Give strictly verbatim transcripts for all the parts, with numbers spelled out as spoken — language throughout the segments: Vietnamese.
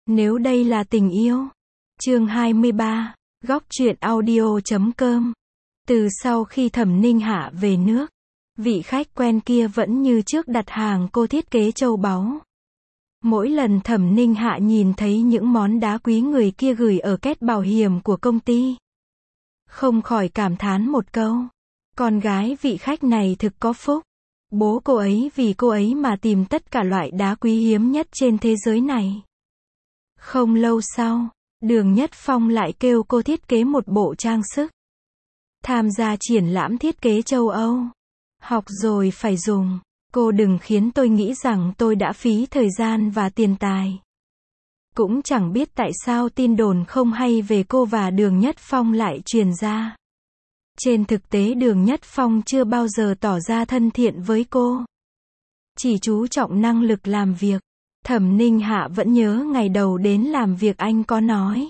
Nếu đây là tình yêu. Chương hai mươi ba, góc truyện audio chấm com. Từ sau khi Thẩm Ninh Hạ về nước, vị khách quen kia vẫn như trước đặt hàng cô thiết kế châu báu. Mỗi lần Thẩm Ninh Hạ nhìn thấy những món đá quý người kia gửi ở két bảo hiểm của công ty, không khỏi cảm thán một câu. Con gái vị khách này thực có phúc. Bố cô ấy vì cô ấy mà tìm tất cả loại đá quý hiếm nhất trên thế giới này. Không lâu sau, Đường Nhất Phong lại kêu cô thiết kế một bộ trang sức. Tham gia triển lãm thiết kế châu Âu. Học rồi phải dùng. Cô đừng khiến tôi nghĩ rằng tôi đã phí thời gian và tiền tài. Cũng chẳng biết tại sao tin đồn không hay về cô và Đường Nhất Phong lại truyền ra. Trên thực tế Đường Nhất Phong chưa bao giờ tỏ ra thân thiện với cô. Chỉ chú trọng năng lực làm việc. Thẩm Ninh Hạ vẫn nhớ ngày đầu đến làm việc anh có nói.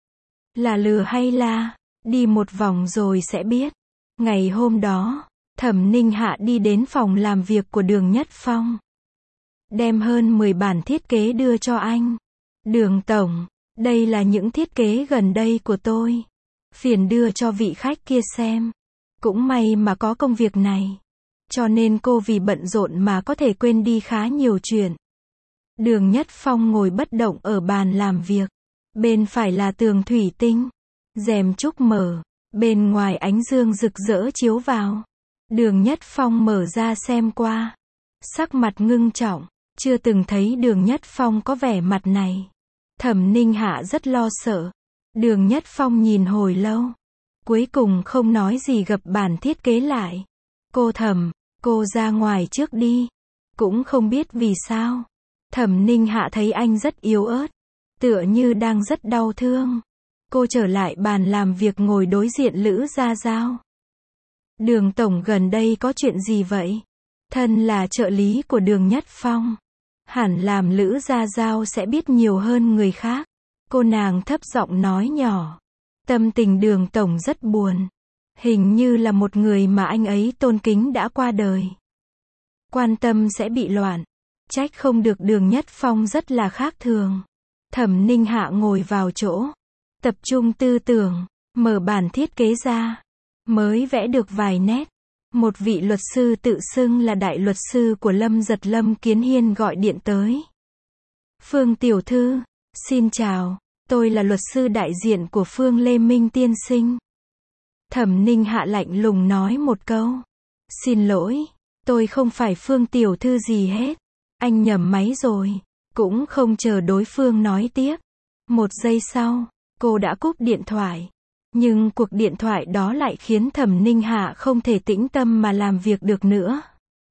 Là lừa hay la, đi một vòng rồi sẽ biết. Ngày hôm đó, Thẩm Ninh Hạ đi đến phòng làm việc của Đường Nhất Phong. Đem hơn mười bản thiết kế đưa cho anh. Đường tổng, đây là những thiết kế gần đây của tôi. Phiền đưa cho vị khách kia xem. Cũng may mà có công việc này. Cho nên cô vì bận rộn mà có thể quên đi khá nhiều chuyện. Đường Nhất Phong ngồi bất động ở bàn làm việc. Bên phải là tường thủy tinh. Rèm trúc mở. Bên ngoài ánh dương rực rỡ chiếu vào. Đường Nhất Phong mở ra xem qua. Sắc mặt ngưng trọng. Chưa từng thấy Đường Nhất Phong có vẻ mặt này. Thẩm Ninh Hạ rất lo sợ. Đường Nhất Phong nhìn hồi lâu. Cuối cùng không nói gì gập bản thiết kế lại. Cô Thẩm, cô ra ngoài trước đi. Cũng không biết vì sao. Thẩm Ninh Hạ thấy anh rất yếu ớt. Tựa như đang rất đau thương. Cô trở lại bàn làm việc ngồi đối diện Lữ Gia Giao. Đường tổng gần đây có chuyện gì vậy? Thân là trợ lý của Đường Nhất Phong. Hẳn làm Lữ Gia Giao sẽ biết nhiều hơn người khác. Cô nàng thấp giọng nói nhỏ. Tâm tình Đường tổng rất buồn. Hình như là một người mà anh ấy tôn kính đã qua đời. Quan tâm sẽ bị loạn. Trách không được. Đường Nhất Phong rất là khác thường. Thẩm Ninh Hạ ngồi vào chỗ. Tập trung tư tưởng. Mở bản thiết kế ra. Mới vẽ được vài nét. Một vị luật sư tự xưng là đại luật sư của Lâm Giật Lâm Kiến Hiên gọi điện tới. Phương tiểu thư, xin chào. Tôi là luật sư đại diện của Phương Lê Minh tiên sinh. Thẩm Ninh Hạ lạnh lùng nói một câu. Xin lỗi, tôi không phải Phương tiểu thư gì hết. Anh nhầm máy rồi. Cũng không chờ đối phương nói tiếp. Một giây sau, cô đã cúp điện thoại. Nhưng cuộc điện thoại đó lại khiến Thẩm Ninh Hạ không thể tĩnh tâm mà làm việc được nữa.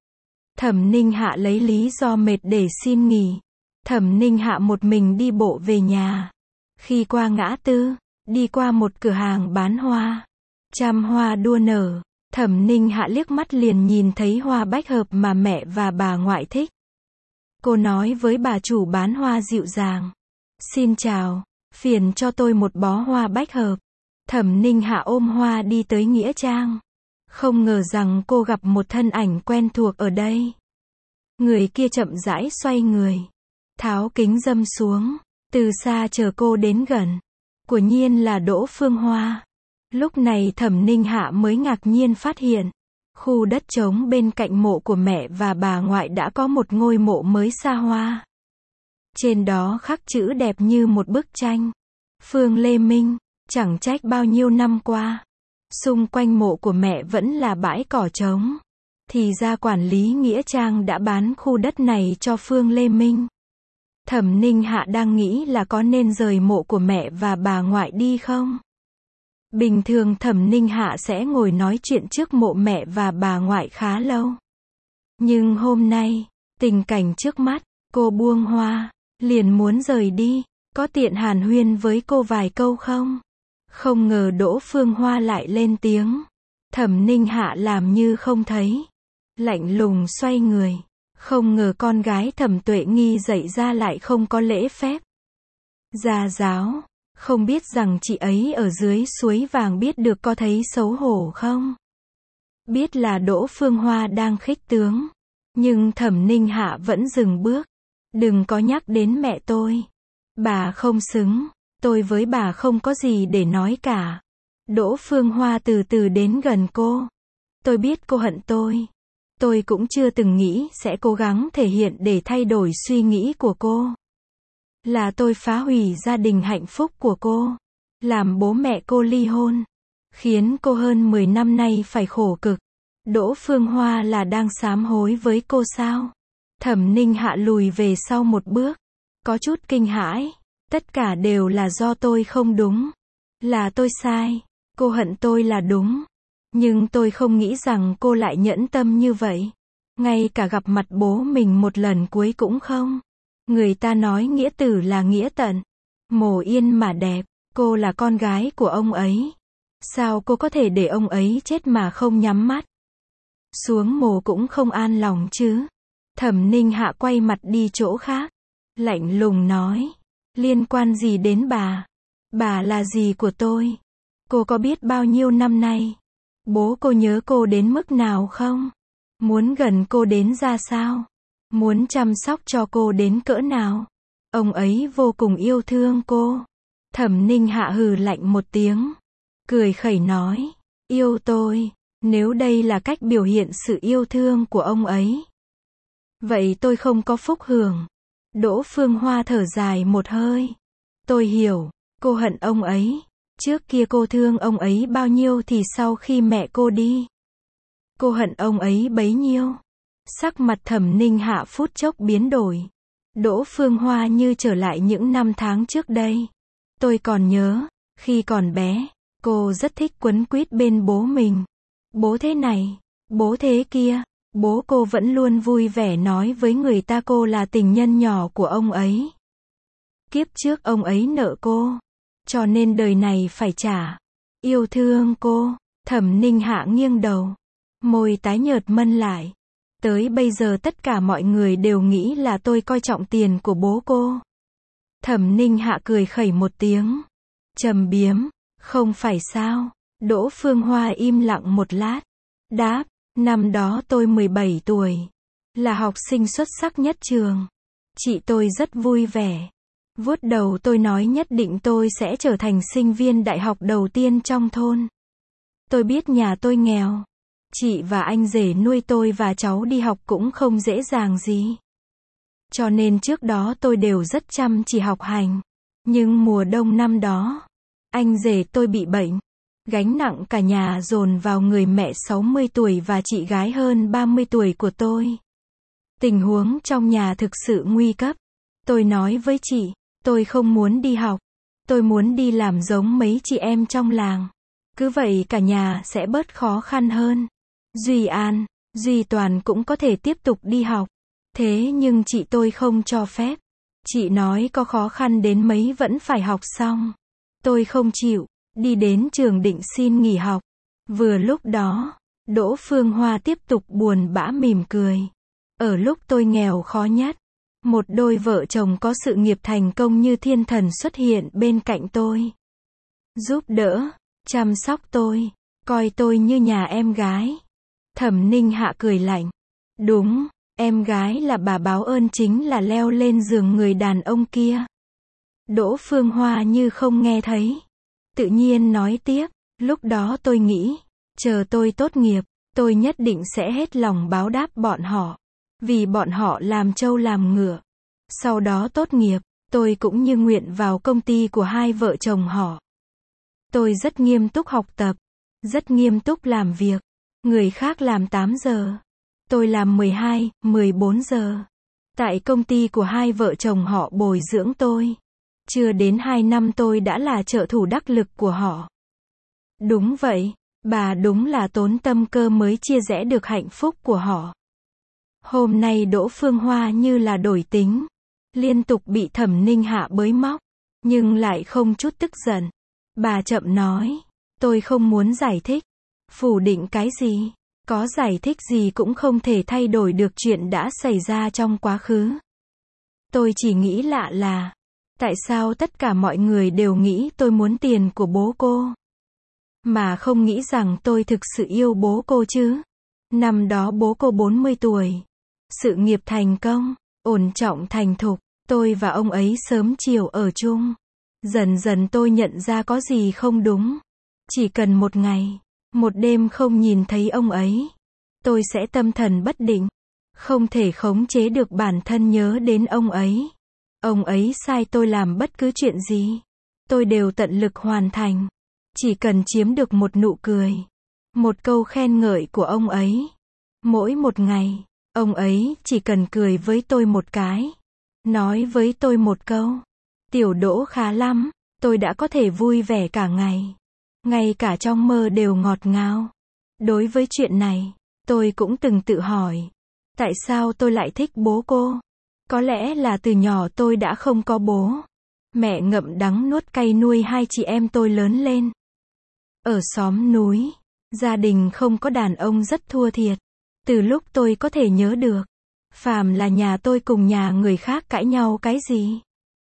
Thẩm Ninh Hạ lấy lý do mệt để xin nghỉ. Thẩm Ninh Hạ một mình đi bộ về nhà. Khi qua ngã tư, đi qua một cửa hàng bán hoa. Trăm hoa đua nở. Thẩm Ninh Hạ liếc mắt liền nhìn thấy hoa bách hợp mà mẹ và bà ngoại thích. Cô nói với bà chủ bán hoa dịu dàng. Xin chào, phiền cho tôi một bó hoa bách hợp. Thẩm Ninh Hạ ôm hoa đi tới nghĩa trang. Không ngờ rằng cô gặp một thân ảnh quen thuộc ở đây. Người kia chậm rãi xoay người. Tháo kính râm xuống. Từ xa chờ cô đến gần. Quả nhiên là Đỗ Phương Hoa. Lúc này Thẩm Ninh Hạ mới ngạc nhiên phát hiện. Khu đất trống bên cạnh mộ của mẹ và bà ngoại đã có một ngôi mộ mới xa hoa. Trên đó khắc chữ đẹp như một bức tranh. Phương Lê Minh. Chẳng trách bao nhiêu năm qua. Xung quanh mộ của mẹ vẫn là bãi cỏ trống. Thì ra quản lý nghĩa trang đã bán khu đất này cho Phương Lê Minh. Thẩm Ninh Hạ đang nghĩ là có nên rời mộ của mẹ và bà ngoại đi không? Bình thường Thẩm Ninh Hạ sẽ ngồi nói chuyện trước mộ mẹ và bà ngoại khá lâu. Nhưng hôm nay, tình cảnh trước mắt, cô buông hoa, liền muốn rời đi. Có tiện hàn huyên với cô vài câu không? Không ngờ Đỗ Phương Hoa lại lên tiếng. Thẩm Ninh Hạ làm như không thấy. Lạnh lùng xoay người. Không ngờ con gái Thẩm Tuệ Nghi dạy ra lại không có lễ phép. Gia giáo, không biết rằng chị ấy ở dưới suối vàng biết được có thấy xấu hổ không? Biết là Đỗ Phương Hoa đang khích tướng. Nhưng Thẩm Ninh Hạ vẫn dừng bước. Đừng có nhắc đến mẹ tôi. Bà không xứng. Tôi với bà không có gì để nói cả. Đỗ Phương Hoa từ từ đến gần cô. Tôi biết cô hận tôi. Tôi cũng chưa từng nghĩ sẽ cố gắng thể hiện để thay đổi suy nghĩ của cô. Là tôi phá hủy gia đình hạnh phúc của cô. Làm bố mẹ cô ly hôn. Khiến cô hơn mười năm nay phải khổ cực. Đỗ Phương Hoa là đang sám hối với cô sao? Thẩm Ninh Hạ lùi về sau một bước. Có chút kinh hãi. Tất cả đều là do tôi không đúng. Là tôi sai. Cô hận tôi là đúng. Nhưng tôi không nghĩ rằng cô lại nhẫn tâm như vậy. Ngay cả gặp mặt bố mình một lần cuối cũng không. Người ta nói nghĩa tử là nghĩa tận. Mồ yên mà đẹp. Cô là con gái của ông ấy. Sao cô có thể để ông ấy chết mà không nhắm mắt? Xuống mồ cũng không an lòng chứ. Thẩm Ninh Hạ quay mặt đi chỗ khác. Lạnh lùng nói. Liên quan gì đến bà? Bà là gì của tôi? Cô có biết bao nhiêu năm nay? Bố cô nhớ cô đến mức nào không? Muốn gần cô đến ra sao? Muốn chăm sóc cho cô đến cỡ nào? Ông ấy vô cùng yêu thương cô. Thẩm Ninh Hạ hừ lạnh một tiếng. Cười khẩy nói. Yêu tôi. Nếu đây là cách biểu hiện sự yêu thương của ông ấy. Vậy tôi không có phúc hưởng. Đỗ Phương Hoa thở dài một hơi. Tôi hiểu. Cô hận ông ấy. Trước kia cô thương ông ấy bao nhiêu thì sau khi mẹ cô đi. Cô hận ông ấy bấy nhiêu. Sắc mặt Thẩm Ninh Hạ phút chốc biến đổi. Đỗ Phương Hoa như trở lại những năm tháng trước đây. Tôi còn nhớ, khi còn bé, cô rất thích quấn quýt bên bố mình. Bố thế này, bố thế kia. Bố cô vẫn luôn vui vẻ nói với người ta cô là tình nhân nhỏ của ông ấy. Kiếp trước ông ấy nợ cô. Cho nên đời này phải trả. Yêu thương cô. Thẩm Ninh Hạ nghiêng đầu. Môi tái nhợt mân lại. Tới bây giờ tất cả mọi người đều nghĩ là tôi coi trọng tiền của bố cô. Thẩm Ninh Hạ cười khẩy một tiếng. Trầm biếm. Không phải sao? Đỗ Phương Hoa im lặng một lát. Đáp. Năm đó tôi mười bảy tuổi. Là học sinh xuất sắc nhất trường. Chị tôi rất vui vẻ. Vuốt đầu tôi nói nhất định tôi sẽ trở thành sinh viên đại học đầu tiên trong thôn. Tôi biết nhà tôi nghèo. Chị và anh rể nuôi tôi và cháu đi học cũng không dễ dàng gì. Cho nên trước đó tôi đều rất chăm chỉ học hành. Nhưng mùa đông năm đó, anh rể tôi bị bệnh. Gánh nặng cả nhà dồn vào người mẹ sáu mươi tuổi và chị gái hơn ba mươi tuổi của tôi. Tình huống trong nhà thực sự nguy cấp. Tôi nói với chị, tôi không muốn đi học. Tôi muốn đi làm giống mấy chị em trong làng. Cứ vậy cả nhà sẽ bớt khó khăn hơn. Duy An, Duy Toàn cũng có thể tiếp tục đi học. Thế nhưng chị tôi không cho phép. Chị nói có khó khăn đến mấy vẫn phải học xong. Tôi không chịu. Đi đến trường định xin nghỉ học. Vừa lúc đó, Đỗ Phương Hoa tiếp tục buồn bã mỉm cười. Ở lúc tôi nghèo khó nhất, một đôi vợ chồng có sự nghiệp thành công như thiên thần xuất hiện bên cạnh tôi. Giúp đỡ, chăm sóc tôi, coi tôi như nhà em gái. Thẩm Ninh Hạ cười lạnh. Đúng, em gái là bà báo ơn chính là leo lên giường người đàn ông kia. Đỗ Phương Hoa như không nghe thấy. Tự nhiên nói tiếp, lúc đó tôi nghĩ, chờ tôi tốt nghiệp, tôi nhất định sẽ hết lòng báo đáp bọn họ. Vì bọn họ làm trâu làm ngựa. Sau đó tốt nghiệp, tôi cũng như nguyện vào công ty của hai vợ chồng họ. Tôi rất nghiêm túc học tập, rất nghiêm túc làm việc. Người khác làm tám giờ, tôi làm mười hai, mười bốn giờ. Tại công ty của hai vợ chồng họ bồi dưỡng tôi. Chưa đến hai năm tôi đã là trợ thủ đắc lực của họ. Đúng vậy, bà đúng là tốn tâm cơ mới chia rẽ được hạnh phúc của họ. Hôm nay Đỗ Phương Hoa như là đổi tính. Liên tục bị Thẩm Ninh Hạ bới móc. Nhưng lại không chút tức giận. Bà chậm nói. Tôi không muốn giải thích. Phủ định cái gì? Có giải thích gì cũng không thể thay đổi được chuyện đã xảy ra trong quá khứ. Tôi chỉ nghĩ lạ là. Tại sao tất cả mọi người đều nghĩ tôi muốn tiền của bố cô? Mà không nghĩ rằng tôi thực sự yêu bố cô chứ? Năm đó bố cô bốn mươi tuổi. Sự nghiệp thành công, ổn trọng thành thục. Tôi và ông ấy sớm chiều ở chung. Dần dần tôi nhận ra có gì không đúng. Chỉ cần một ngày, một đêm không nhìn thấy ông ấy, tôi sẽ tâm thần bất định. Không thể khống chế được bản thân nhớ đến ông ấy. Ông ấy sai tôi làm bất cứ chuyện gì, tôi đều tận lực hoàn thành. Chỉ cần chiếm được một nụ cười, một câu khen ngợi của ông ấy. Mỗi một ngày, ông ấy chỉ cần cười với tôi một cái, nói với tôi một câu, "Tiểu Đỗ khá lắm", tôi đã có thể vui vẻ cả ngày. Ngay cả trong mơ đều ngọt ngào. Đối với chuyện này, tôi cũng từng tự hỏi, tại sao tôi lại thích bố cô? Có lẽ là từ nhỏ tôi đã không có bố. Mẹ ngậm đắng nuốt cay nuôi hai chị em tôi lớn lên. Ở xóm núi, gia đình không có đàn ông rất thua thiệt. Từ lúc tôi có thể nhớ được, phàm là nhà tôi cùng nhà người khác cãi nhau cái gì,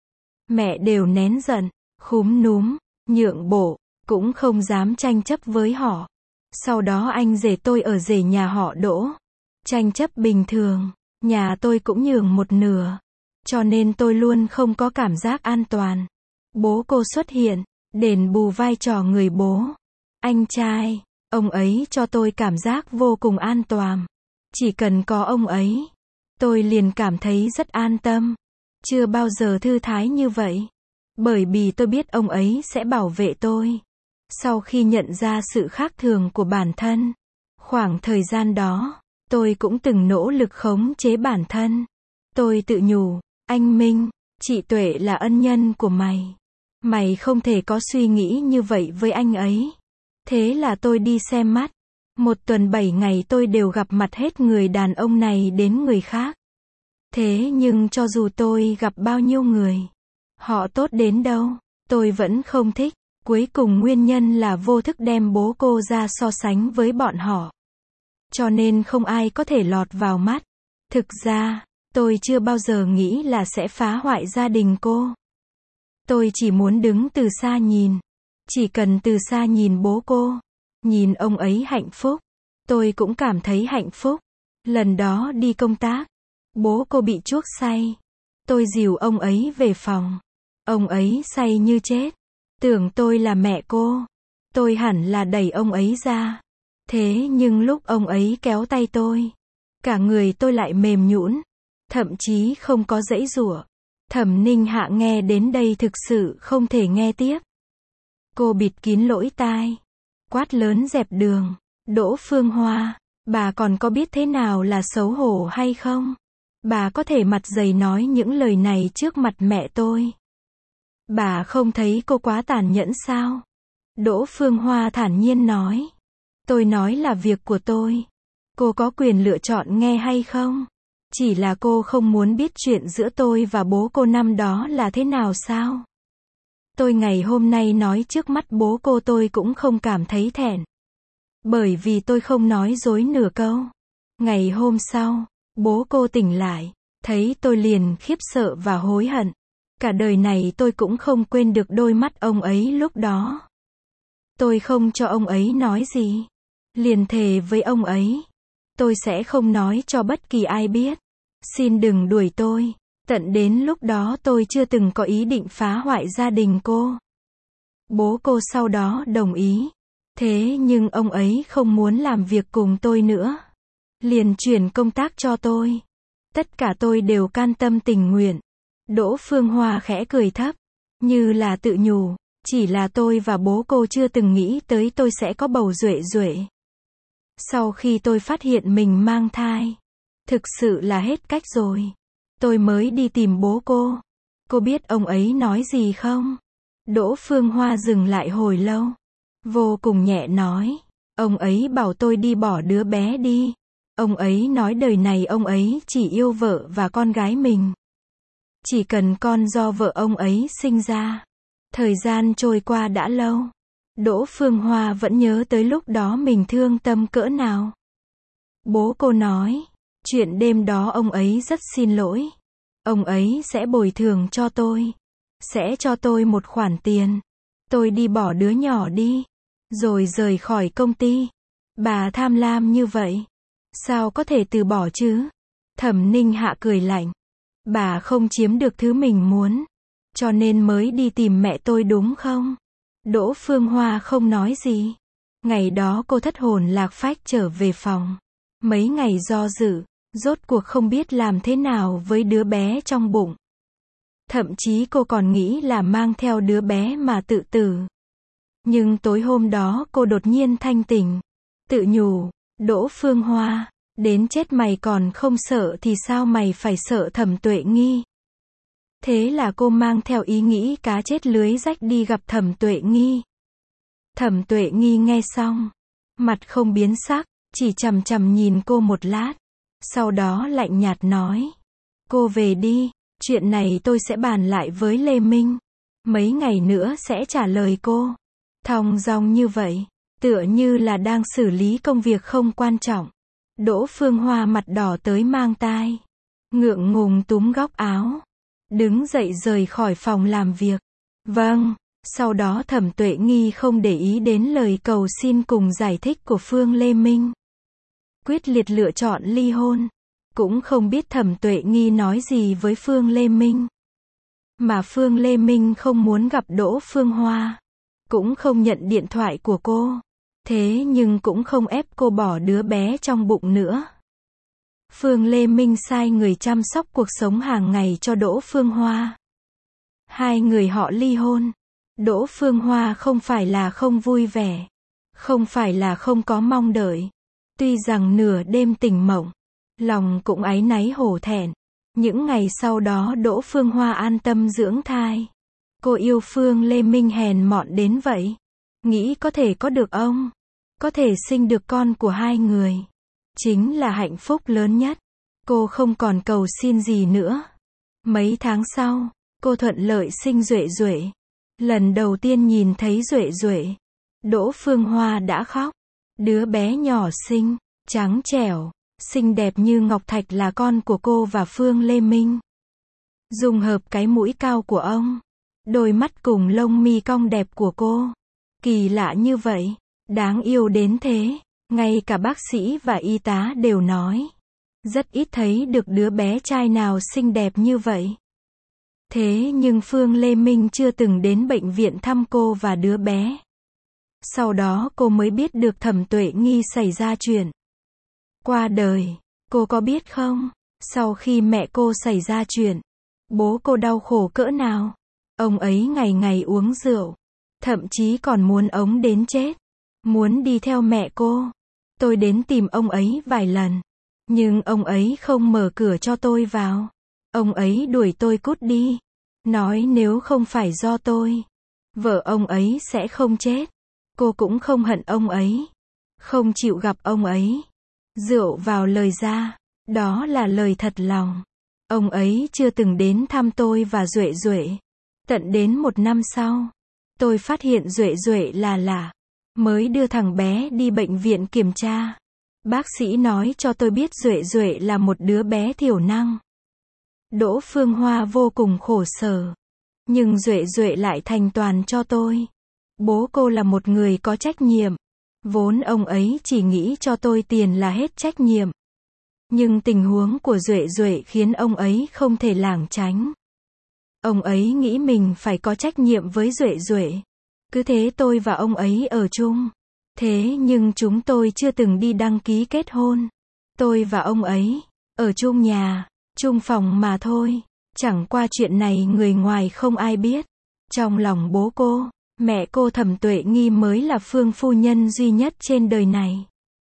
mẹ đều nén giận, khúm núm, nhượng bộ, cũng không dám tranh chấp với họ. Sau đó anh rể tôi ở rể nhà họ Đỗ. Tranh chấp bình thường, nhà tôi cũng nhường một nửa. Cho nên tôi luôn không có cảm giác an toàn. Bố cô xuất hiện, đền bù vai trò người bố. Anh trai, ông ấy cho tôi cảm giác vô cùng an toàn. Chỉ cần có ông ấy, tôi liền cảm thấy rất an tâm. Chưa bao giờ thư thái như vậy. Bởi vì tôi biết ông ấy sẽ bảo vệ tôi. Sau khi nhận ra sự khác thường của bản thân, khoảng thời gian đó, tôi cũng từng nỗ lực khống chế bản thân. Tôi tự nhủ, anh Minh, chị Tuệ là ân nhân của mày. Mày không thể có suy nghĩ như vậy với anh ấy. Thế là tôi đi xem mắt. Một tuần bảy ngày tôi đều gặp mặt hết người đàn ông này đến người khác. Thế nhưng cho dù tôi gặp bao nhiêu người, họ tốt đến đâu, tôi vẫn không thích. Cuối cùng nguyên nhân là vô thức đem bố cô ra so sánh với bọn họ. Cho nên không ai có thể lọt vào mắt. Thực ra, tôi chưa bao giờ nghĩ là sẽ phá hoại gia đình cô. Tôi chỉ muốn đứng từ xa nhìn. Chỉ cần từ xa nhìn bố cô, nhìn ông ấy hạnh phúc, tôi cũng cảm thấy hạnh phúc. Lần đó đi công tác, bố cô bị chuốc say. Tôi dìu ông ấy về phòng. Ông ấy say như chết. Tưởng tôi là mẹ cô. Tôi hẳn là đẩy ông ấy ra. Thế nhưng lúc ông ấy kéo tay tôi, cả người tôi lại mềm nhũn, thậm chí không có giãy giụa. Thẩm Ninh Hạ nghe đến đây thực sự không thể nghe tiếp. Cô bịt kín lỗ tai, quát lớn dẹp đường. Đỗ Phương Hoa, bà còn có biết thế nào là xấu hổ hay không? Bà có thể mặt dày nói những lời này trước mặt mẹ tôi. Bà không thấy cô quá tàn nhẫn sao? Đỗ Phương Hoa thản nhiên nói. Tôi nói là việc của tôi. Cô có quyền lựa chọn nghe hay không? Chỉ là cô không muốn biết chuyện giữa tôi và bố cô năm đó là thế nào sao? Tôi ngày hôm nay nói trước mắt bố cô tôi cũng không cảm thấy thẹn. Bởi vì tôi không nói dối nửa câu. Ngày hôm sau, bố cô tỉnh lại, thấy tôi liền khiếp sợ và hối hận. Cả đời này tôi cũng không quên được đôi mắt ông ấy lúc đó. Tôi không cho ông ấy nói gì. Liền thề với ông ấy. Tôi sẽ không nói cho bất kỳ ai biết. Xin đừng đuổi tôi. Tận đến lúc đó tôi chưa từng có ý định phá hoại gia đình cô. Bố cô sau đó đồng ý. Thế nhưng ông ấy không muốn làm việc cùng tôi nữa. Liền chuyển công tác cho tôi. Tất cả tôi đều can tâm tình nguyện. Đỗ Phương Hoa khẽ cười thấp, như là tự nhủ, chỉ là tôi và bố cô chưa từng nghĩ tới tôi sẽ có bầu duệ duệ. Sau khi tôi phát hiện mình mang thai, thực sự là hết cách rồi. Tôi mới đi tìm bố cô. Cô biết ông ấy nói gì không? Đỗ Phương Hoa dừng lại hồi lâu, vô cùng nhẹ nói, ông ấy bảo tôi đi bỏ đứa bé đi. Ông ấy nói đời này ông ấy chỉ yêu vợ và con gái mình. Chỉ cần con do vợ ông ấy sinh ra. Thời gian trôi qua đã lâu. Đỗ Phương Hoa vẫn nhớ tới lúc đó mình thương tâm cỡ nào. Bố cô nói, chuyện đêm đó ông ấy rất xin lỗi. Ông ấy sẽ bồi thường cho tôi. Sẽ cho tôi một khoản tiền. Tôi đi bỏ đứa nhỏ đi. Rồi rời khỏi công ty. Bà tham lam như vậy. Sao có thể từ bỏ chứ? Thẩm Ninh Hạ cười lạnh. Bà không chiếm được thứ mình muốn, cho nên mới đi tìm mẹ tôi đúng không? Đỗ Phương Hoa không nói gì. Ngày đó cô thất hồn lạc phách trở về phòng. Mấy ngày do dự, rốt cuộc không biết làm thế nào với đứa bé trong bụng. Thậm chí cô còn nghĩ là mang theo đứa bé mà tự tử. Nhưng tối hôm đó cô đột nhiên thanh tỉnh. Tự nhủ, Đỗ Phương Hoa, đến chết mày còn không sợ thì sao mày phải sợ Thẩm Tuệ Nghi. Thế là cô mang theo ý nghĩ cá chết lưới rách đi gặp Thẩm Tuệ Nghi. Thẩm Tuệ Nghi nghe xong, mặt không biến sắc, chỉ chằm chằm nhìn cô một lát. Sau đó lạnh nhạt nói, cô về đi, chuyện này tôi sẽ bàn lại với Lê Minh. Mấy ngày nữa sẽ trả lời cô. Thong dong như vậy, tựa như là đang xử lý công việc không quan trọng. Đỗ Phương Hoa mặt đỏ tới mang tai, ngượng ngùng túm góc áo, đứng dậy rời khỏi phòng làm việc. Vâng, sau đó Thẩm Tuệ Nghi không để ý đến lời cầu xin cùng giải thích của Phương Lê Minh. Quyết liệt lựa chọn ly hôn. Cũng không biết Thẩm Tuệ Nghi nói gì với Phương Lê Minh. Mà Phương Lê Minh không muốn gặp Đỗ Phương Hoa. Cũng không nhận điện thoại của cô. Thế nhưng cũng không ép cô bỏ đứa bé trong bụng nữa. Phương Lê Minh sai người chăm sóc cuộc sống hàng ngày cho Đỗ Phương Hoa. Hai người họ ly hôn. Đỗ Phương Hoa không phải là không vui vẻ. Không phải là không có mong đợi. Tuy rằng nửa đêm tỉnh mộng, lòng cũng áy náy hổ thẹn. Những ngày sau đó Đỗ Phương Hoa an tâm dưỡng thai. Cô yêu Phương Lê Minh hèn mọn đến vậy. Nghĩ có thể có được ông. Có thể sinh được con của hai người. Chính là hạnh phúc lớn nhất. Cô không còn cầu xin gì nữa. Mấy tháng sau, cô thuận lợi sinh Duệ Duệ. Lần đầu tiên nhìn thấy Duệ Duệ, Đỗ Phương Hoa đã khóc. Đứa bé nhỏ xinh, trắng trẻo, xinh đẹp như ngọc thạch là con của cô và Phương Lê Minh. Dùng hợp cái mũi cao của ông, đôi mắt cùng lông mi cong đẹp của cô. Kỳ lạ như vậy, đáng yêu đến thế, ngay cả bác sĩ và y tá đều nói. Rất ít thấy được đứa bé trai nào xinh đẹp như vậy. Thế nhưng Phương Lê Minh chưa từng đến bệnh viện thăm cô và đứa bé. Sau đó cô mới biết được Thẩm Tuệ Nghi xảy ra chuyện. Qua đời, cô có biết không? Sau khi mẹ cô xảy ra chuyện, bố cô đau khổ cỡ nào? Ông ấy ngày ngày uống rượu, thậm chí còn muốn ống đến chết. Muốn đi theo mẹ cô. Tôi đến tìm ông ấy vài lần. Nhưng ông ấy không mở cửa cho tôi vào. Ông ấy đuổi tôi cút đi. Nói nếu không phải do tôi, vợ ông ấy sẽ không chết. Cô cũng không hận ông ấy. Không chịu gặp ông ấy. Rượu vào lời ra. Đó là lời thật lòng. Ông ấy chưa từng đến thăm tôi và Duệ Duệ. Tận đến một năm sau, tôi phát hiện Duệ Duệ là lạ. Mới đưa thằng bé đi bệnh viện kiểm tra. Bác sĩ nói cho tôi biết Duệ Duệ là một đứa bé thiểu năng. Đỗ Phương Hoa vô cùng khổ sở. Nhưng Duệ Duệ lại thành toàn cho tôi. Bố cô là một người có trách nhiệm. Vốn ông ấy chỉ nghĩ cho tôi tiền là hết trách nhiệm. Nhưng tình huống của Duệ Duệ khiến ông ấy không thể lảng tránh. Ông ấy nghĩ mình phải có trách nhiệm với Duệ Duệ. Cứ thế tôi và ông ấy ở chung. Thế nhưng chúng tôi chưa từng đi đăng ký kết hôn. Tôi và ông ấy, ở chung nhà, chung phòng mà thôi. Chẳng qua chuyện này người ngoài không ai biết. Trong lòng bố cô, mẹ cô Thẩm Tuệ Nghi mới là Phương phu nhân duy nhất trên đời này.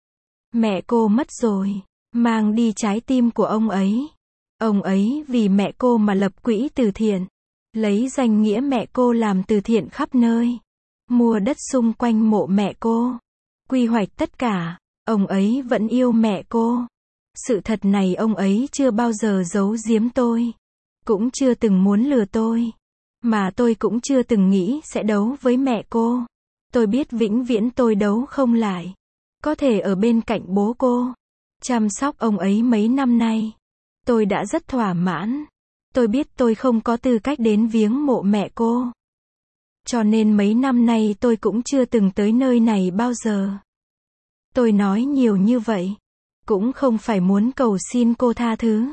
Mẹ cô mất rồi, mang đi trái tim của ông ấy. Ông ấy vì mẹ cô mà lập quỹ từ thiện. Lấy danh nghĩa mẹ cô làm từ thiện khắp nơi. Mua đất xung quanh mộ mẹ cô. Quy hoạch tất cả. Ông ấy vẫn yêu mẹ cô. Sự thật này ông ấy chưa bao giờ giấu giếm tôi. Cũng chưa từng muốn lừa tôi. Mà tôi cũng chưa từng nghĩ sẽ đấu với mẹ cô. Tôi biết vĩnh viễn tôi đấu không lại. Có thể ở bên cạnh bố cô. Chăm sóc ông ấy mấy năm nay. Tôi đã rất thỏa mãn. Tôi biết tôi không có tư cách đến viếng mộ mẹ cô. Cho nên mấy năm nay tôi cũng chưa từng tới nơi này bao giờ. Tôi nói nhiều như vậy. Cũng không phải muốn cầu xin cô tha thứ.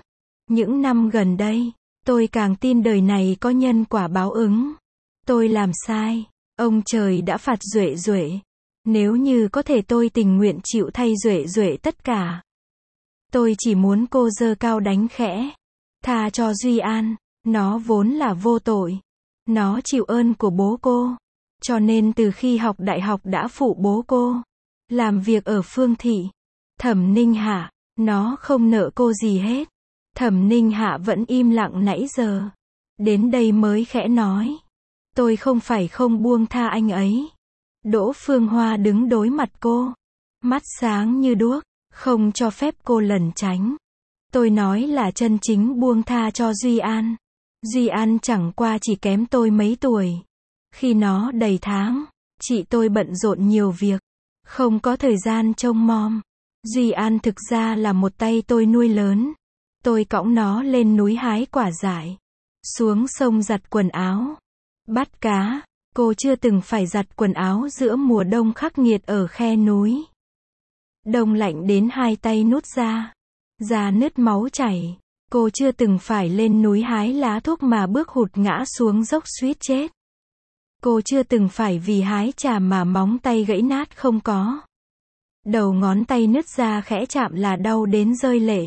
Những năm gần đây, tôi càng tin đời này có nhân quả báo ứng. Tôi làm sai, ông trời đã phạt Duệ Duệ. Nếu như có thể tôi tình nguyện chịu thay Duệ Duệ tất cả. Tôi chỉ muốn cô giơ cao đánh khẽ. Tha cho Duy An, nó vốn là vô tội. Nó chịu ơn của bố cô. Cho nên từ khi học đại học đã phụ bố cô. Làm việc ở Phương Thị. Thẩm Ninh Hạ, nó không nợ cô gì hết. Thẩm Ninh Hạ vẫn im lặng nãy giờ. Đến đây mới khẽ nói. Tôi không phải không buông tha anh ấy. Đỗ Phương Hoa đứng đối mặt cô. Mắt sáng như đuốc, không cho phép cô lẩn tránh. Tôi nói là chân chính buông tha cho Duy An. Duy An chẳng qua chỉ kém tôi mấy tuổi. Khi nó đầy tháng, chị tôi bận rộn nhiều việc. Không có thời gian trông nom. Duy An thực ra là một tay tôi nuôi lớn. Tôi cõng nó lên núi hái quả dại. Xuống sông giặt quần áo. Bắt cá. Cô chưa từng phải giặt quần áo giữa mùa đông khắc nghiệt ở khe núi. Đông lạnh đến hai tay nút ra. Da nứt máu chảy. Cô chưa từng phải lên núi hái lá thuốc mà bước hụt ngã xuống dốc suýt chết. Cô chưa từng phải vì hái trà mà móng tay gãy nát không có. Đầu ngón tay nứt ra khẽ chạm là đau đến rơi lệ.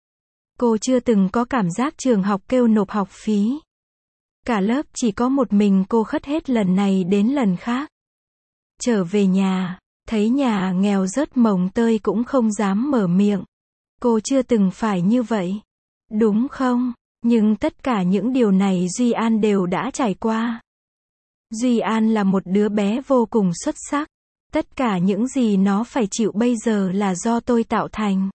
Cô chưa từng có cảm giác trường học kêu nộp học phí. Cả lớp chỉ có một mình cô khất hết lần này đến lần khác. Trở về nhà, thấy nhà nghèo rớt mồng tơi cũng không dám mở miệng. Cô chưa từng phải như vậy. Đúng không? Nhưng tất cả những điều này Duy An đều đã trải qua. Duy An là một đứa bé vô cùng xuất sắc. Tất cả những gì nó phải chịu bây giờ là do tôi tạo thành.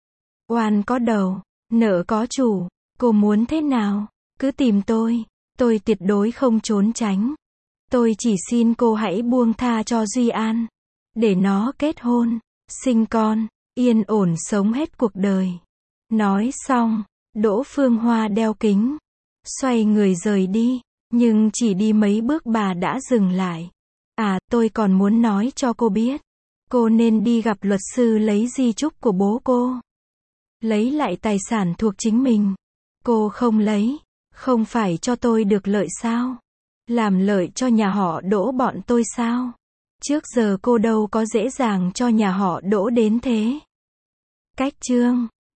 Oan có đầu, nợ có chủ. Cô muốn thế nào? Cứ tìm tôi. Tôi tuyệt đối không trốn tránh. Tôi chỉ xin cô hãy buông tha cho Duy An. Để nó kết hôn, sinh con, yên ổn sống hết cuộc đời. Nói xong, Đỗ Phương Hoa đeo kính. Xoay người rời đi. Nhưng chỉ đi mấy bước bà đã dừng lại. À, tôi còn muốn nói cho cô biết. Cô nên đi gặp luật sư lấy di chúc của bố cô. Lấy lại tài sản thuộc chính mình. Cô không lấy. Không phải cho tôi được lợi sao? Làm lợi cho nhà họ Đỗ bọn tôi sao? Trước giờ cô đâu có dễ dàng cho nhà họ Đỗ đến thế. Cách chương